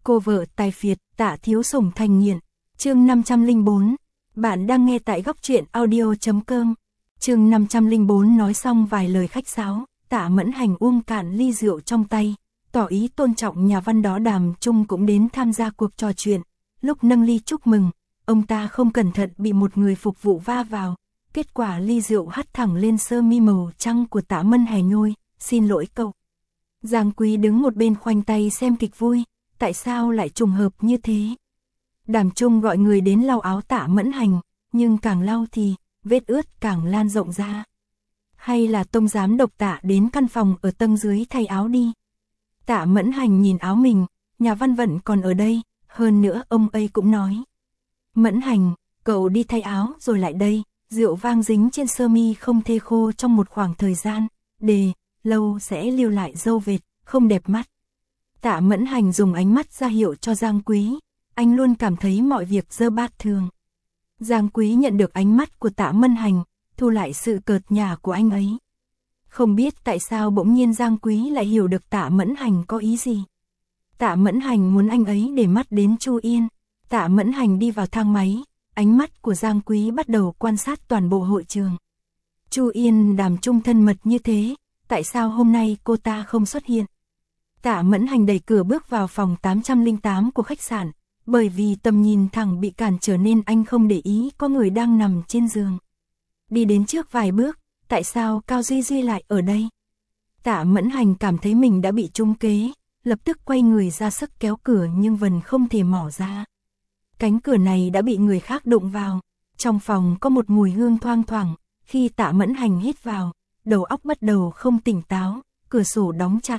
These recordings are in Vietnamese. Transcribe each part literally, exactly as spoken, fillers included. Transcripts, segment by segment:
Cô vợ tài phiệt, Tạ Thiếu Sủng thành nghiện. Chương năm trăm lẻ bốn. Bạn đang nghe tại góc truyện audio chấm com. Chương năm trăm lẻ bốn. Nói xong vài lời khách sáo, Tạ Mẫn Hành uống cạn ly rượu trong tay, tỏ ý tôn trọng nhà văn đó. Đàm Trung cũng đến tham gia cuộc trò chuyện. Lúc nâng ly chúc mừng, ông ta không cẩn thận bị một người phục vụ va vào. Kết quả ly rượu hắt thẳng lên sơ mi màu trắng của Tạ Mẫn Hành. Nhôi, xin lỗi cậu. Giang Quý đứng một bên khoanh tay xem kịch vui. Tại sao lại trùng hợp như thế? Đàm Trung gọi người đến lau áo Tạ Mẫn Hành, nhưng càng lau thì vết ướt càng lan rộng ra. Hay là Tông giám đốc Tạ đến căn phòng ở tầng dưới thay áo đi. Tạ Mẫn Hành nhìn áo mình, nhà văn vẫn còn ở đây, hơn nữa ông ấy cũng nói. Mẫn Hành, cậu đi thay áo rồi lại đây. Rượu vang dính trên sơ mi không thê khô trong một khoảng thời gian, để lâu sẽ lưu lại dấu vết, không đẹp mắt. Tạ Mẫn Hành dùng ánh mắt ra hiệu cho Giang Quý, anh luôn cảm thấy mọi việc dơ bát thường. Giang Quý nhận được ánh mắt của Tạ Mẫn Hành, thu lại sự cợt nhả của anh ấy. Không biết tại sao bỗng nhiên Giang Quý lại hiểu được Tạ Mẫn Hành có ý gì. Tạ Mẫn Hành muốn anh ấy để mắt đến Chu Yên. Tạ Mẫn Hành đi vào thang máy, ánh mắt của Giang Quý bắt đầu quan sát toàn bộ hội trường. Chu Yên, Đàm Trung thân mật như thế, tại sao hôm nay cô ta không xuất hiện? Tạ Mẫn Hành đẩy cửa bước vào phòng tám trăm lẻ tám của khách sạn, bởi vì tầm nhìn thẳng bị cản trở nên anh không để ý có người đang nằm trên giường. Đi đến trước vài bước, tại sao Cao Duy Duy lại ở đây? Tạ Mẫn Hành cảm thấy mình đã bị trúng kế, lập tức quay người ra sức kéo cửa nhưng vẫn không thể mở ra. Cánh cửa này đã bị người khác đụng vào, trong phòng có một mùi hương thoang thoảng, khi Tạ Mẫn Hành hít vào, đầu óc bắt đầu không tỉnh táo, cửa sổ đóng chặt.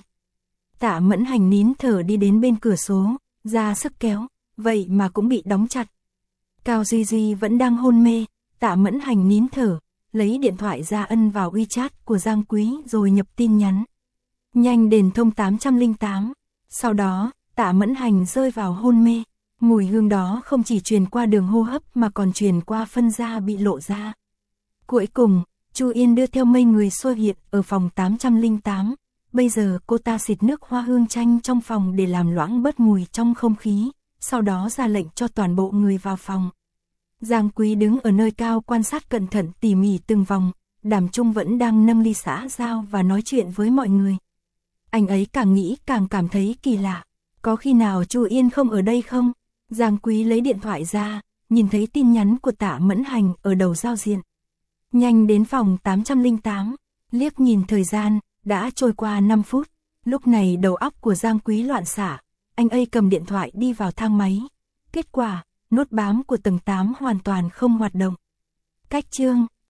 Tạ Mẫn Hành nín thở đi đến bên cửa sổ, ra sức kéo, vậy mà cũng bị đóng chặt. Cao Duy Duy vẫn đang hôn mê, Tạ Mẫn Hành nín thở, lấy điện thoại ra ân vào WeChat của Giang Quý rồi nhập tin nhắn. Nhanh đền thông tám trăm lẻ tám, sau đó, Tạ Mẫn Hành rơi vào hôn mê. Mùi hương đó không chỉ truyền qua đường hô hấp mà còn truyền qua phân da bị lộ ra. Cuối cùng, Chu Yên đưa theo mây người xuất hiện ở phòng tám trăm lẻ tám. Bây giờ cô ta xịt nước hoa hương chanh trong phòng để làm loãng bớt mùi trong không khí, sau đó ra lệnh cho toàn bộ người vào phòng. Giang Quý đứng ở nơi cao quan sát cẩn thận tỉ mỉ từng vòng, Đàm Trung vẫn đang nâng ly xã giao và nói chuyện với mọi người. Anh ấy càng nghĩ càng cảm thấy kỳ lạ, có khi nào Chu Yên không ở đây không? Giang Quý lấy điện thoại ra, nhìn thấy tin nhắn của Tạ Mẫn Hành ở đầu giao diện. Nhanh đến phòng tám trăm lẻ tám, liếc nhìn thời gian, đã trôi qua năm phút, lúc này đầu óc của Giang Quý loạn xạ, anh ấy cầm điện thoại đi vào thang máy. Kết quả, nút bám của tầng tám hoàn toàn không hoạt động. Cách chương